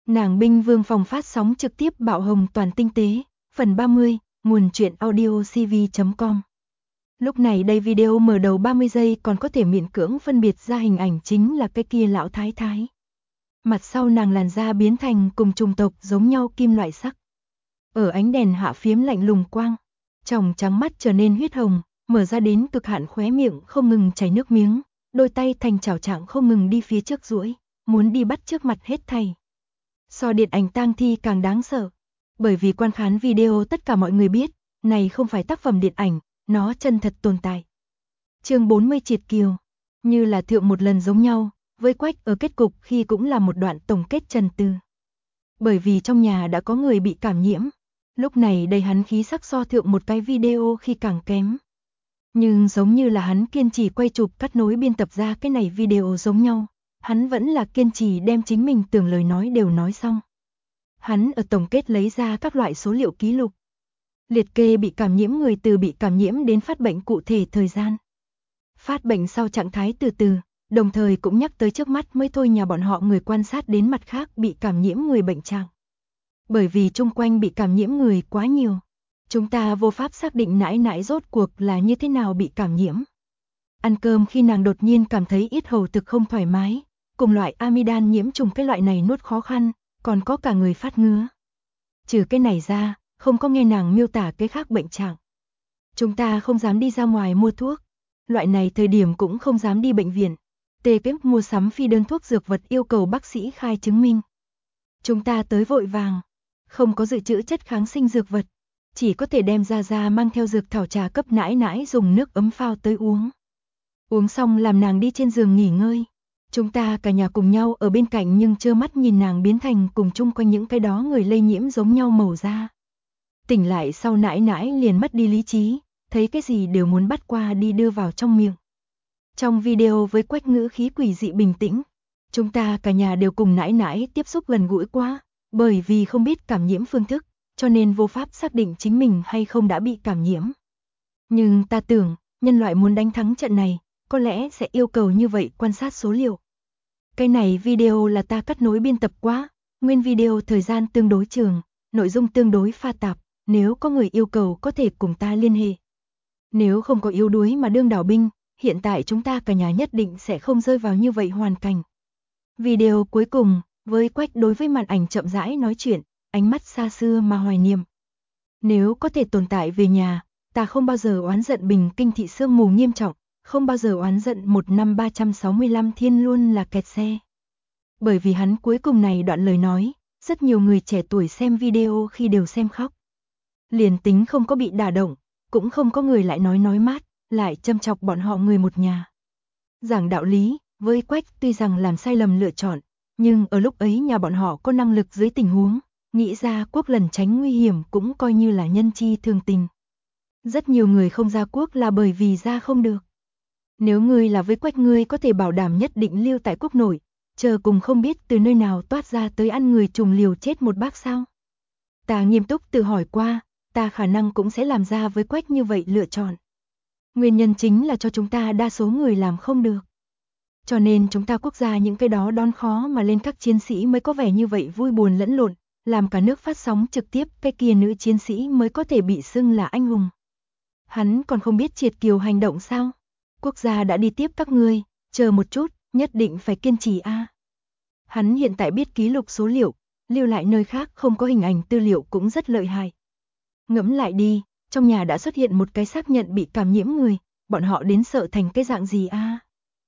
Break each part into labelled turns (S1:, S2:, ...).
S1: Nàng binh vương phòng phát sóng trực tiếp bạo hồng toàn tinh tế, phần 30, nguồn truyện audio cv.com. Lúc này đây video mở đầu 30 giây còn có thể miễn cưỡng phân biệt ra hình ảnh chính là cái kia lão thái thái. Mặt sau nàng làn da biến thành cùng chủng tộc giống nhau kim loại sắc. Ở ánh đèn hạ phiếm lạnh lùng quang, tròng trắng mắt trở nên huyết hồng, mở ra đến cực hạn khóe miệng không ngừng chảy nước miếng, đôi tay thành chảo trạng không ngừng đi phía trước duỗi, muốn đi bắt trước mặt hết thảy. So điện ảnh tang thi càng đáng sợ, bởi vì quan khán video tất cả mọi người biết, này không phải tác phẩm điện ảnh, nó chân thật tồn tại. Chương 40 Triệt Kiều, như là thượng một lần giống nhau, với Quách ở kết cục khi cũng là một đoạn tổng kết trần tư. Bởi vì trong nhà đã có người bị cảm nhiễm, lúc này đây hắn khí sắc so thượng một cái video khi càng kém. Nhưng giống như là hắn kiên trì quay chụp cắt nối biên tập ra cái này video giống nhau, hắn vẫn là kiên trì đem chính mình tưởng lời nói đều nói xong. Hắn ở tổng kết lấy ra các loại số liệu ký lục, liệt kê bị cảm nhiễm người từ bị cảm nhiễm đến phát bệnh cụ thể thời gian, phát bệnh sau trạng thái từ từ, đồng thời cũng nhắc tới trước mắt mới thôi nhà bọn họ người quan sát đến mặt khác bị cảm nhiễm người bệnh trạng. Bởi vì chung quanh bị cảm nhiễm người quá nhiều, chúng ta vô pháp xác định nãi nãi rốt cuộc là như thế nào bị cảm nhiễm. Ăn cơm khi nàng đột nhiên cảm thấy yết hầu thực không thoải mái, cùng loại amidan nhiễm trùng cái loại này nuốt khó khăn, còn có cả người phát ngứa. Trừ cái này ra, không có nghe nàng miêu tả cái khác bệnh trạng. Chúng ta không dám đi ra ngoài mua thuốc, loại này thời điểm cũng không dám đi bệnh viện. TPEC mua sắm phi đơn thuốc dược vật yêu cầu bác sĩ khai chứng minh. Chúng ta tới vội vàng, không có dự trữ chất kháng sinh dược vật, chỉ có thể đem ra mang theo dược thảo trà cấp nãi nãi dùng nước ấm phao tới uống. Uống xong làm nàng đi trên giường nghỉ ngơi. Chúng ta cả nhà cùng nhau ở bên cạnh nhưng trơ mắt nhìn nàng biến thành cùng chung quanh những cái đó người lây nhiễm giống nhau màu da. Tỉnh lại sau nãi nãi liền mất đi lý trí, thấy cái gì đều muốn bắt qua đi đưa vào trong miệng. Trong video với Quách ngữ khí quỷ dị bình tĩnh, chúng ta cả nhà đều cùng nãi nãi tiếp xúc gần gũi quá, bởi vì không biết cảm nhiễm phương thức, cho nên vô pháp xác định chính mình hay không đã bị cảm nhiễm. Nhưng ta tưởng, nhân loại muốn đánh thắng trận này, có lẽ sẽ yêu cầu như vậy quan sát số liệu. Cái này video là ta cắt nối biên tập quá, nguyên video thời gian tương đối trường, nội dung tương đối pha tạp, nếu có người yêu cầu có thể cùng ta liên hệ. Nếu không có yếu đuối mà đương đảo binh, hiện tại chúng ta cả nhà nhất định sẽ không rơi vào như vậy hoàn cảnh. Video cuối cùng, với Quách đối với màn ảnh chậm rãi nói chuyện, ánh mắt xa xưa mà hoài niệm. Nếu có thể tồn tại về nhà, ta không bao giờ oán giận Bình Kinh thị sương mù nghiêm trọng, không bao giờ oán giận một năm 365 thiên luôn là kẹt xe. Bởi vì hắn cuối cùng này đoạn lời nói, rất nhiều người trẻ tuổi xem video khi đều xem khóc. Liền tính không có bị đả động, cũng không có người lại nói mát, lại châm chọc bọn họ người một nhà. Giảng đạo lý, với Quách tuy rằng làm sai lầm lựa chọn, nhưng ở lúc ấy nhà bọn họ có năng lực dưới tình huống, nghĩ ra quốc lần tránh nguy hiểm cũng coi như là nhân chi thường tình. Rất nhiều người không ra quốc là bởi vì ra không được. Nếu ngươi là với Quách ngươi có thể bảo đảm nhất định lưu tại quốc nội, chờ cùng không biết từ nơi nào toát ra tới ăn người trùng liều chết một bác sao. Ta nghiêm túc tự hỏi qua, ta khả năng cũng sẽ làm ra với Quách như vậy lựa chọn. Nguyên nhân chính là cho chúng ta đa số người làm không được. Cho nên chúng ta quốc gia những cái đó đón khó mà lên các chiến sĩ mới có vẻ như vậy vui buồn lẫn lộn, làm cả nước phát sóng trực tiếp cái kia nữ chiến sĩ mới có thể bị xưng là anh hùng. Hắn còn không biết Triệt Kiều hành động sao? Quốc gia đã đi tiếp các ngươi, chờ một chút, nhất định phải kiên trì a. Hắn hiện tại biết ký lục số liệu, lưu lại nơi khác không có hình ảnh tư liệu cũng rất lợi hại. Ngẫm lại đi, trong nhà đã xuất hiện một cái xác nhận bị cảm nhiễm người, bọn họ đến sợ thành cái dạng gì a?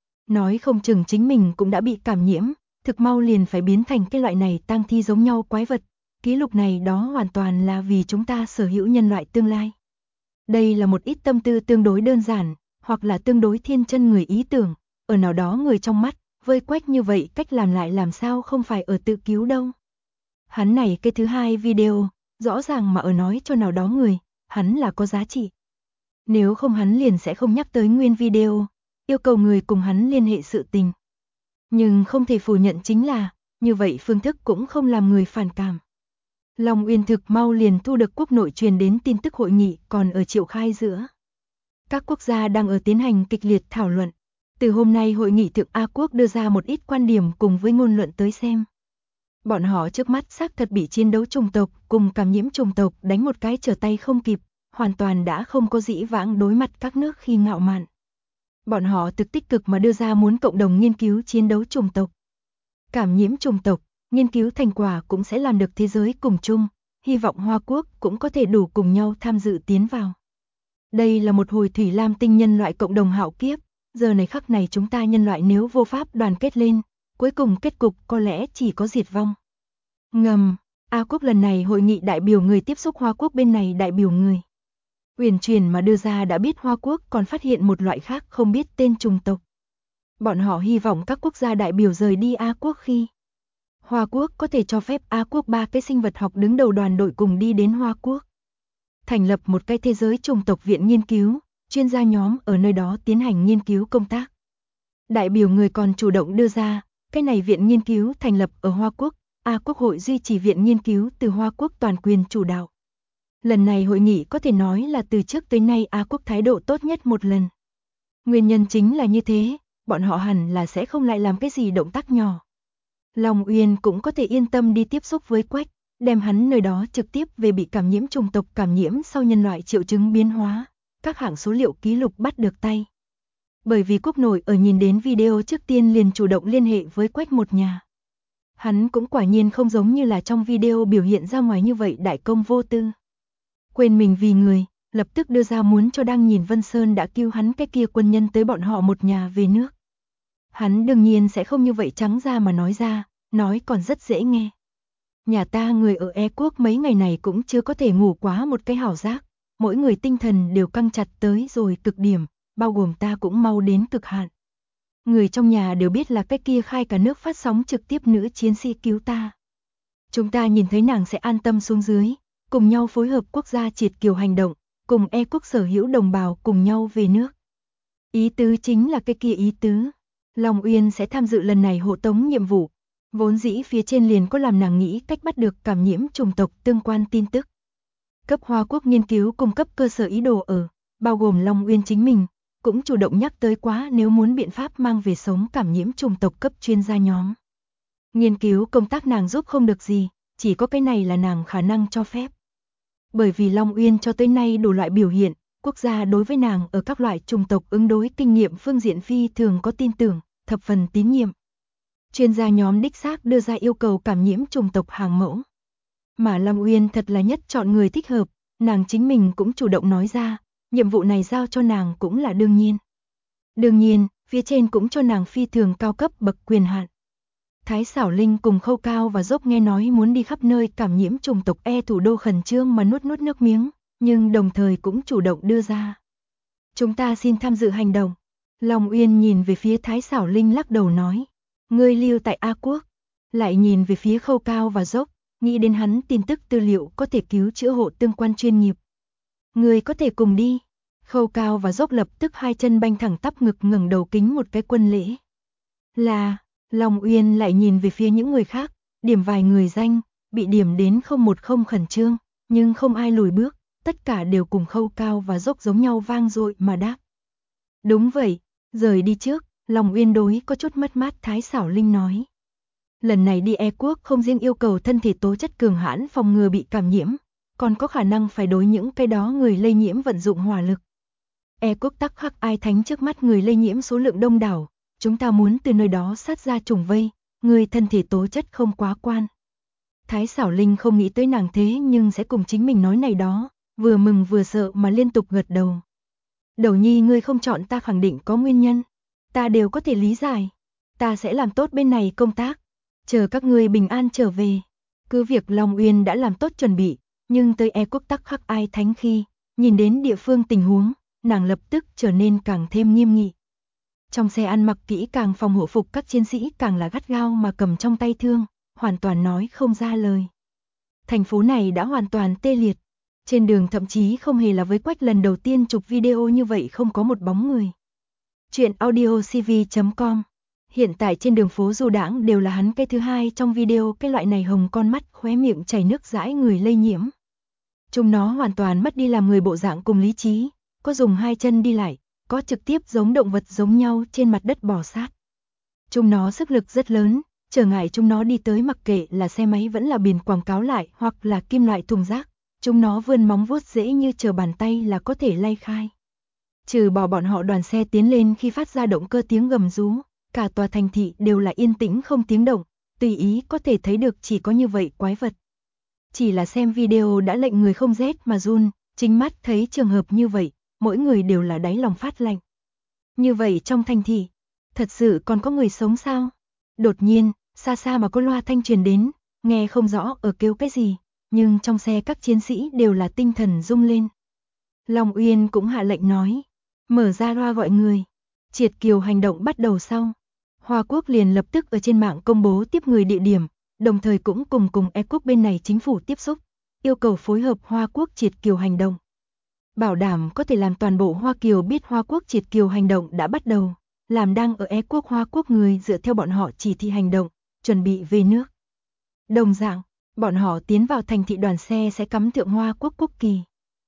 S1: Nói không chừng chính mình cũng đã bị cảm nhiễm, thực mau liền phải biến thành cái loại này tang thi giống nhau quái vật. Ký lục này đó hoàn toàn là vì chúng ta sở hữu nhân loại tương lai. Đây là một ít tâm tư tương đối đơn giản, hoặc là tương đối thiên chân người ý tưởng, ở nào đó người trong mắt, với Quách như vậy cách làm lại làm sao không phải ở tự cứu đâu. Hắn này cái thứ hai video, rõ ràng mà ở nói cho nào đó người, hắn là có giá trị. Nếu không hắn liền sẽ không nhắc tới nguyên video, yêu cầu người cùng hắn liên hệ sự tình. Nhưng không thể phủ nhận chính là, như vậy phương thức cũng không làm người phản cảm. Long Uyên thực mau liền thu được quốc nội truyền đến tin tức hội nghị còn ở triệu khai giữa. Các quốc gia đang ở tiến hành kịch liệt thảo luận. Từ hôm nay hội nghị thượng A quốc đưa ra một ít quan điểm cùng với ngôn luận tới xem. Bọn họ trước mắt xác thật bị chiến đấu chủng tộc cùng cảm nhiễm chủng tộc đánh một cái trở tay không kịp, hoàn toàn đã không có dĩ vãng đối mặt các nước khi ngạo mạn. Bọn họ thực tích cực mà đưa ra muốn cộng đồng nghiên cứu chiến đấu chủng tộc. Cảm nhiễm chủng tộc, nghiên cứu thành quả cũng sẽ làm được thế giới cùng chung, hy vọng Hoa Quốc cũng có thể đủ cùng nhau tham dự tiến vào. Đây là một hồi thủy lam tinh nhân loại cộng đồng hạo kiếp, giờ này khắc này chúng ta nhân loại nếu vô pháp đoàn kết lên, cuối cùng kết cục có lẽ chỉ có diệt vong. Ngầm, A Quốc lần này hội nghị đại biểu người tiếp xúc Hoa Quốc bên này đại biểu người. Uyển chuyển mà đưa ra đã biết Hoa Quốc còn phát hiện một loại khác không biết tên chủng tộc. Bọn họ hy vọng các quốc gia đại biểu rời đi A Quốc khi Hoa Quốc có thể cho phép A Quốc 3 cái sinh vật học đứng đầu đoàn đội cùng đi đến Hoa Quốc. Thành lập một cái thế giới chủng tộc viện nghiên cứu, chuyên gia nhóm ở nơi đó tiến hành nghiên cứu công tác. Đại biểu người còn chủ động đưa ra, cái này viện nghiên cứu thành lập ở Hoa Quốc, A Quốc hội duy trì viện nghiên cứu từ Hoa Quốc toàn quyền chủ đạo. Lần này hội nghị có thể nói là từ trước tới nay A Quốc thái độ tốt nhất một lần. Nguyên nhân chính là như thế, bọn họ hẳn là sẽ không lại làm cái gì động tác nhỏ. Long Uyên cũng có thể yên tâm đi tiếp xúc với Quách, đem hắn nơi đó trực tiếp về bị cảm nhiễm chủng tộc cảm nhiễm sau nhân loại triệu chứng biến hóa, các hạng số liệu ký lục bắt được tay. Bởi vì quốc nội ở nhìn đến video trước tiên liền chủ động liên hệ với Quách một nhà. Hắn cũng quả nhiên không giống như là trong video biểu hiện ra ngoài như vậy đại công vô tư. Quên mình vì người, lập tức đưa ra muốn cho đang nhìn Vân Sơn đã cứu hắn cái kia quân nhân tới bọn họ một nhà về nước. Hắn đương nhiên sẽ không như vậy trắng ra mà nói ra, nói còn rất dễ nghe. Nhà ta người ở E Quốc mấy ngày này cũng chưa có thể ngủ quá một cái hảo giác, mỗi người tinh thần đều căng chặt tới rồi cực điểm, bao gồm ta cũng mau đến cực hạn. Người trong nhà đều biết là cái kia khai cả nước phát sóng trực tiếp nữ chiến sĩ cứu ta. Chúng ta nhìn thấy nàng sẽ an tâm xuống dưới, cùng nhau phối hợp quốc gia triệt kiều hành động, cùng E Quốc sở hữu đồng bào cùng nhau về nước. Ý tứ chính là cái kia ý tứ. Long Uyên sẽ tham dự lần này hộ tống nhiệm vụ. Vốn dĩ phía trên liền có làm nàng nghĩ cách bắt được cảm nhiễm chủng tộc tương quan tin tức. Cấp Hoa Quốc nghiên cứu cung cấp cơ sở ý đồ ở, bao gồm Long Uyên chính mình, cũng chủ động nhắc tới quá nếu muốn biện pháp mang về sống cảm nhiễm chủng tộc cấp chuyên gia nhóm. Nghiên cứu công tác nàng giúp không được gì, chỉ có cái này là nàng khả năng cho phép. Bởi vì Long Uyên cho tới nay đủ loại biểu hiện, quốc gia đối với nàng ở các loại chủng tộc ứng đối kinh nghiệm phương diện phi thường có tin tưởng, thập phần tín nhiệm. Chuyên gia nhóm đích xác đưa ra yêu cầu cảm nhiễm chủng tộc hàng mẫu. Mà Long Uyên thật là nhất chọn người thích hợp, nàng chính mình cũng chủ động nói ra, nhiệm vụ này giao cho nàng cũng là đương nhiên. Đương nhiên, phía trên cũng cho nàng phi thường cao cấp bậc quyền hạn. Thái Xảo Linh cùng Khâu Cao và Dốc nghe nói muốn đi khắp nơi cảm nhiễm chủng tộc E thủ đô khẩn trương mà nuốt nước miếng, nhưng đồng thời cũng chủ động đưa ra. Chúng ta xin tham dự hành động. Long Uyên nhìn về phía Thái Xảo Linh lắc đầu nói. Ngươi lưu tại A Quốc. Lại nhìn về phía Khâu Cao và Dốc, nghĩ đến hắn tin tức tư liệu có thể cứu chữa hộ tương quan chuyên nghiệp. Ngươi có thể cùng đi. Khâu Cao và Dốc lập tức hai chân banh thẳng tắp ngực ngẩng đầu kính một cái quân lễ. Là, Long Uyên lại nhìn về phía những người khác, điểm vài người danh, bị điểm đến 010 khẩn trương, nhưng không ai lùi bước, tất cả đều cùng Khâu Cao và Dốc giống nhau vang dội mà đáp. Đúng vậy, rời đi trước, Long Uyên đối có chút mất mát Thái Xảo Linh nói. Lần này đi E Quốc không riêng yêu cầu thân thể tố chất cường hãn phòng ngừa bị cảm nhiễm, còn có khả năng phải đối những cái đó người lây nhiễm vận dụng hỏa lực. E Quốc tắc khắc ai thánh trước mắt người lây nhiễm số lượng đông đảo, chúng ta muốn từ nơi đó sát ra trùng vây, người thân thể tố chất không quá quan. Thái Xảo Linh không nghĩ tới nàng thế nhưng sẽ cùng chính mình nói này đó, vừa mừng vừa sợ mà liên tục gật đầu. Đầu nhi ngươi không chọn ta khẳng định có nguyên nhân, ta đều có thể lý giải, ta sẽ làm tốt bên này công tác, chờ các ngươi bình an trở về. Cứ việc Long Uyên đã làm tốt chuẩn bị, nhưng tới E Quốc tắc khắc ai thánh khi, nhìn đến địa phương tình huống, nàng lập tức trở nên càng thêm nghiêm nghị. Trong xe ăn mặc kỹ càng phòng hộ phục các chiến sĩ càng là gắt gao mà cầm trong tay thương, hoàn toàn nói không ra lời. Thành phố này đã hoàn toàn tê liệt, trên đường thậm chí không hề là với Quách lần đầu tiên chụp video như vậy không có một bóng người. Chuyện audiocv.com. Hiện tại trên đường phố du đãng đều là hắn cái thứ hai trong video cái loại này hồng con mắt khóe miệng chảy nước dãi người lây nhiễm. Chúng nó hoàn toàn mất đi làm người bộ dạng cùng lý trí, có dùng hai chân đi lại, có trực tiếp giống động vật giống nhau trên mặt đất bò sát. Chúng nó sức lực rất lớn, Trở ngại chúng nó đi tới, mặc kệ là xe máy vẫn là biển quảng cáo lại hoặc là kim loại thùng rác, chúng nó vươn móng vuốt dễ như trở bàn tay là có thể lay khai. Trừ bỏ bọn họ, đoàn xe tiến lên khi phát ra động cơ tiếng gầm rú, cả tòa thành thị đều là yên tĩnh không tiếng động, tùy ý có thể thấy được chỉ có như vậy quái vật. Chỉ là xem video đã lệnh người không rét mà run, chính mắt thấy trường hợp như vậy, mỗi người đều là đáy lòng phát lạnh. Như vậy trong thành thị, thật sự còn có người sống sao? Đột nhiên, xa xa mà có loa thanh truyền đến, nghe không rõ ở kêu cái gì, nhưng trong xe các chiến sĩ đều là tinh thần rung lên. Long Uyên cũng hạ lệnh nói, mở ra loa gọi người. Triệt kiều hành động bắt đầu sau, Hoa Quốc liền lập tức ở trên mạng công bố tiếp người địa điểm, đồng thời cũng cùng E quốc bên này chính phủ tiếp xúc, yêu cầu phối hợp Hoa Quốc triệt kiều hành động. Bảo đảm có thể làm toàn bộ Hoa Kiều biết Hoa Quốc triệt kiều hành động đã bắt đầu, làm đang ở E quốc Hoa Quốc người dựa theo bọn họ chỉ thị hành động, chuẩn bị về nước. Đồng dạng, bọn họ tiến vào thành thị, đoàn xe sẽ cắm thượng Hoa Quốc quốc kỳ.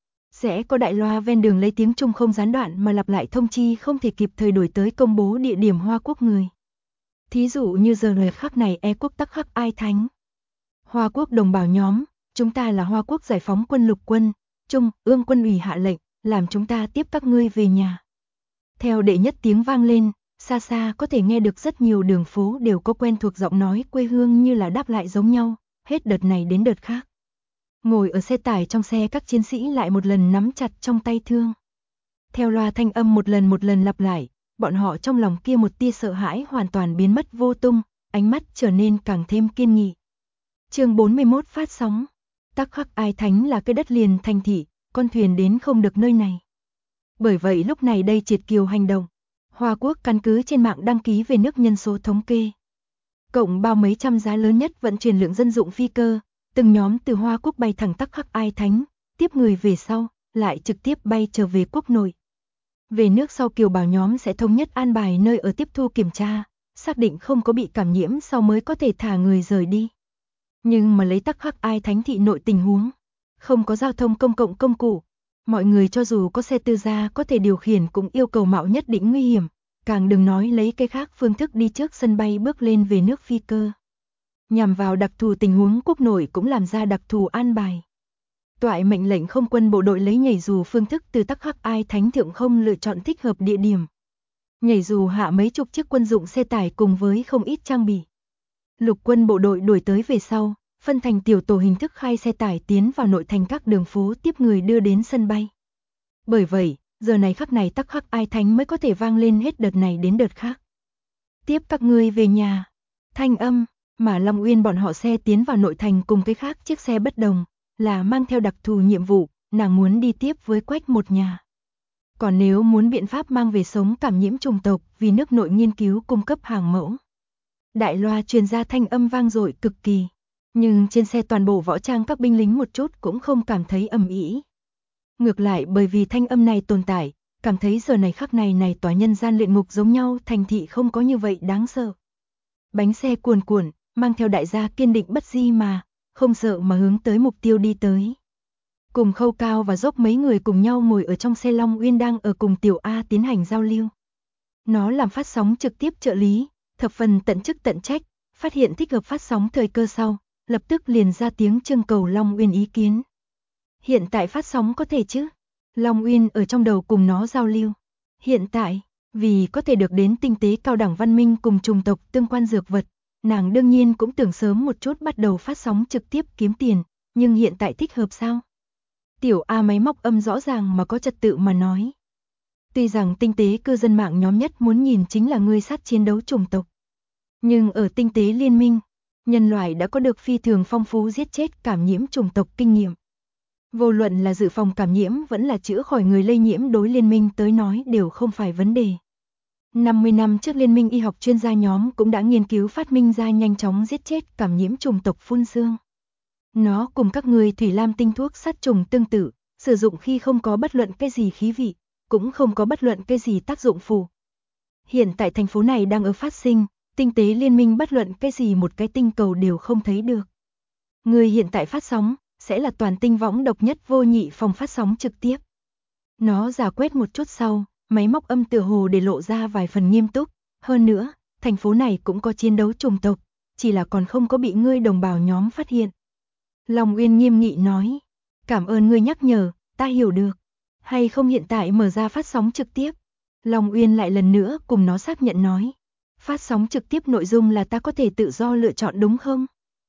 S1: Sẽ có đại loa ven đường lấy tiếng Trung không gián đoạn mà lặp lại thông chi không thể kịp thời đuổi tới công bố địa điểm Hoa Quốc người. Thí dụ như giờ này khắc này E quốc Tắc Khắc Ai Thánh. Hoa Quốc đồng bào nhóm, chúng ta là Hoa Quốc giải phóng quân lục quân, Trung ương quân ủy hạ lệnh, làm chúng ta tiếp các ngươi về nhà. Theo đệ nhất tiếng vang lên, xa xa có thể nghe được rất nhiều đường phố đều có quen thuộc giọng nói quê hương như là đáp lại giống nhau, hết đợt này đến đợt khác. Ngồi ở xe tải trong xe, các chiến sĩ lại một lần nắm chặt trong tay thương. Theo loa thanh âm một lần lặp lại, bọn họ trong lòng kia một tia sợ hãi hoàn toàn biến mất vô tung, ánh mắt trở nên càng thêm kiên nghị. Chương 41 phát sóng. Tắc Khắc Ai Thánh là cái đất liền thành thị, con thuyền đến không được nơi này. Bởi vậy lúc này đây triệt kiều hành động, Hoa Quốc căn cứ trên mạng đăng ký về nước nhân số thống kê. Cộng bao mấy trăm giá lớn nhất vận chuyển lượng dân dụng phi cơ, từng nhóm từ Hoa Quốc bay thẳng Tắc Khắc Ai Thánh, tiếp người về sau, lại trực tiếp bay trở về quốc nội. Về nước sau kiều bào nhóm sẽ thống nhất an bài nơi ở tiếp thu kiểm tra, xác định không có bị cảm nhiễm sau mới có thể thả người rời đi. Nhưng mà lấy Tắc Khắc Ai Thánh thị nội tình huống, không có giao thông công cộng công cụ, mọi người cho dù có xe tư gia có thể điều khiển cũng yêu cầu mạo nhất định nguy hiểm, càng đừng nói lấy cái khác phương thức đi trước sân bay bước lên về nước phi cơ. Nhằm vào đặc thù tình huống, quốc nội cũng làm ra đặc thù an bài. Toại mệnh lệnh không quân bộ đội lấy nhảy dù phương thức từ Tắc Khắc Ai Thánh thượng không lựa chọn thích hợp địa điểm. Nhảy dù hạ mấy chục chiếc quân dụng xe tải cùng với không ít trang bị. Lục quân bộ đội đuổi tới về sau, phân thành tiểu tổ hình thức khai xe tải tiến vào nội thành các đường phố tiếp người đưa đến sân bay. Bởi vậy, giờ này khắc này Tắc Khắc Ai Thánh mới có thể vang lên hết đợt này đến đợt khác. Tiếp các ngươi về nhà. Thanh âm mà Long Uyên bọn họ xe tiến vào nội thành cùng cái khác chiếc xe bất đồng, là mang theo đặc thù nhiệm vụ, nàng muốn đi tiếp với Quách một nhà. Còn nếu muốn biện pháp mang về sống cảm nhiễm chủng tộc, vì nước nội nghiên cứu cung cấp hàng mẫu. Đại loa truyền ra thanh âm vang dội cực kỳ, nhưng trên xe toàn bộ võ trang các binh lính một chút cũng không cảm thấy ầm ĩ. Ngược lại bởi vì thanh âm này tồn tại, cảm thấy giờ này khắc này tòa nhân gian luyện ngục giống nhau, thành thị không có như vậy đáng sợ. Bánh xe cuồn cuộn, mang theo đại gia kiên định bất di mà, không sợ mà hướng tới mục tiêu đi tới. Cùng Khâu Cao và Dốc mấy người cùng nhau ngồi ở trong xe. Long Uyên đang ở cùng Tiểu A tiến hành giao lưu. Nó làm phát sóng trực tiếp trợ lý, thập phần tận chức tận trách, phát hiện thích hợp phát sóng thời cơ sau, lập tức liền ra tiếng trưng cầu Long Uyên ý kiến. Hiện tại phát sóng có thể chứ? Long Uyên ở trong đầu cùng nó giao lưu. Hiện tại, vì có thể được đến tinh tế cao đẳng văn minh cùng chủng tộc tương quan dược vật, nàng đương nhiên cũng tưởng sớm một chút bắt đầu phát sóng trực tiếp kiếm tiền, nhưng hiện tại thích hợp sao? Tiểu A máy móc âm rõ ràng mà có trật tự mà nói. Tuy rằng tinh tế cư dân mạng nhóm nhất muốn nhìn chính là ngươi sát chiến đấu chủng tộc. Nhưng ở tinh tế liên minh, nhân loại đã có được phi thường phong phú giết chết cảm nhiễm chủng tộc kinh nghiệm. Vô luận là dự phòng cảm nhiễm vẫn là chữa khỏi người lây nhiễm, đối liên minh tới nói đều không phải vấn đề. 50 năm trước liên minh y học chuyên gia nhóm cũng đã nghiên cứu phát minh ra nhanh chóng giết chết cảm nhiễm chủng tộc phun xương. Nó cùng các người thủy lam tinh thuốc sát trùng tương tự, sử dụng khi không có bất luận cái gì khí vị, cũng không có bất luận cái gì tác dụng phụ. Hiện tại thành phố này đang ở phát sinh, tinh tế liên minh bất luận cái gì một cái tinh cầu đều không thấy được. Người hiện tại phát sóng, sẽ là toàn tinh võng độc nhất vô nhị phòng phát sóng trực tiếp. Nó giả quét một chút sau, máy móc âm tựa hồ để lộ ra vài phần nghiêm túc. Hơn nữa, thành phố này cũng có chiến đấu chủng tộc, chỉ là còn không có bị ngươi đồng bào nhóm phát hiện. Long Uyên nghiêm nghị nói, cảm ơn ngươi nhắc nhở, ta hiểu được. Hay không hiện tại mở ra phát sóng trực tiếp? Long Uyên lại lần nữa cùng nó xác nhận nói, phát sóng trực tiếp nội dung là ta có thể tự do lựa chọn đúng không?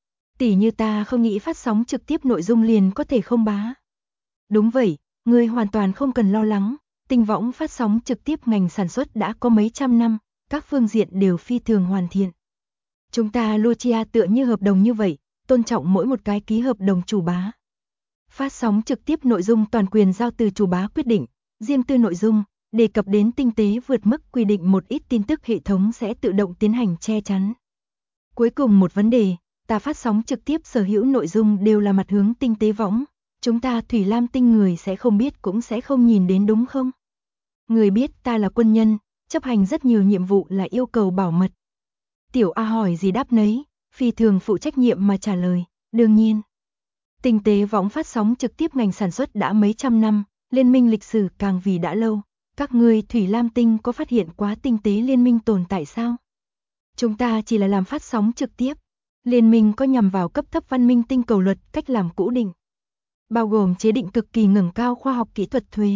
S1: Tỉ như ta không nghĩ phát sóng trực tiếp nội dung liền có thể không bá. Đúng vậy, ngươi hoàn toàn không cần lo lắng, Tinh Võng phát sóng trực tiếp ngành sản xuất đã có mấy trăm năm, các phương diện đều phi thường hoàn thiện. Chúng ta Lucia tựa như hợp đồng như vậy, tôn trọng mỗi một cái ký hợp đồng chủ bá. Phát sóng trực tiếp nội dung toàn quyền giao từ chủ bá quyết định, riêng tư nội dung, đề cập đến tinh tế vượt mức quy định một ít tin tức hệ thống sẽ tự động tiến hành che chắn. Cuối cùng một vấn đề, ta phát sóng trực tiếp sở hữu nội dung đều là mặt hướng tinh tế võng, chúng ta Thủy Lam tinh người sẽ không biết cũng sẽ không nhìn đến đúng không? Người biết ta là quân nhân, chấp hành rất nhiều nhiệm vụ là yêu cầu bảo mật. Tiểu A hỏi gì đáp nấy, phi thường phụ trách nhiệm mà trả lời, đương nhiên. Tinh tế võng phát sóng trực tiếp ngành sản xuất đã mấy trăm năm, liên minh lịch sử càng vì đã lâu. Các ngươi Thủy Lam tinh có phát hiện quá tinh tế liên minh tồn tại sao? Chúng ta chỉ là làm phát sóng trực tiếp. Liên minh có nhằm vào cấp thấp văn minh tinh cầu luật cách làm cũ định, bao gồm chế định cực kỳ ngẩng cao khoa học kỹ thuật thuế.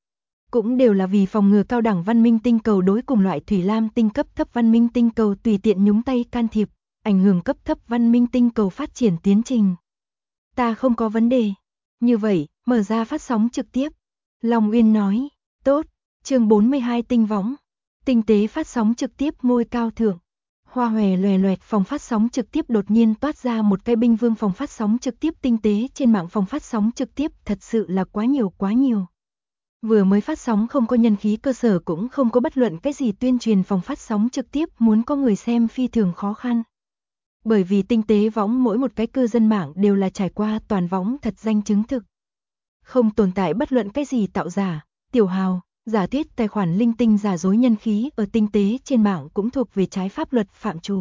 S1: Cũng đều là vì phòng ngừa cao đẳng văn minh tinh cầu đối cùng loại Thủy Lam tinh cấp thấp văn minh tinh cầu tùy tiện nhúng tay can thiệp, ảnh hưởng cấp thấp văn minh tinh cầu phát triển tiến trình. Ta không có vấn đề. Như vậy, mở ra phát sóng trực tiếp. Long Uyên nói, tốt, chương 42 Tinh Võng. Tinh tế phát sóng trực tiếp ngôi cao thượng. Hoa hòe loè loẹt phòng phát sóng trực tiếp đột nhiên toát ra một cái binh vương phòng phát sóng trực tiếp tinh tế trên mạng phòng phát sóng trực tiếp thật sự là quá nhiều quá nhiều. Vừa mới phát sóng không có nhân khí cơ sở cũng không có bất luận cái gì tuyên truyền phòng phát sóng trực tiếp muốn có người xem phi thường khó khăn. Bởi vì tinh tế võng mỗi một cái cư dân mạng đều là trải qua toàn võng thật danh chứng thực. Không tồn tại bất luận cái gì tạo giả, tiểu hào, giả thuyết tài khoản linh tinh giả dối nhân khí ở tinh tế trên mạng cũng thuộc về trái pháp luật phạm trù.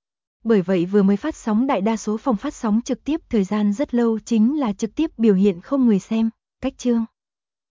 S1: Bởi vậy vừa mới phát sóng đại đa số phòng phát sóng trực tiếp thời gian rất lâu chính là trực tiếp biểu hiện không người xem, cách chương.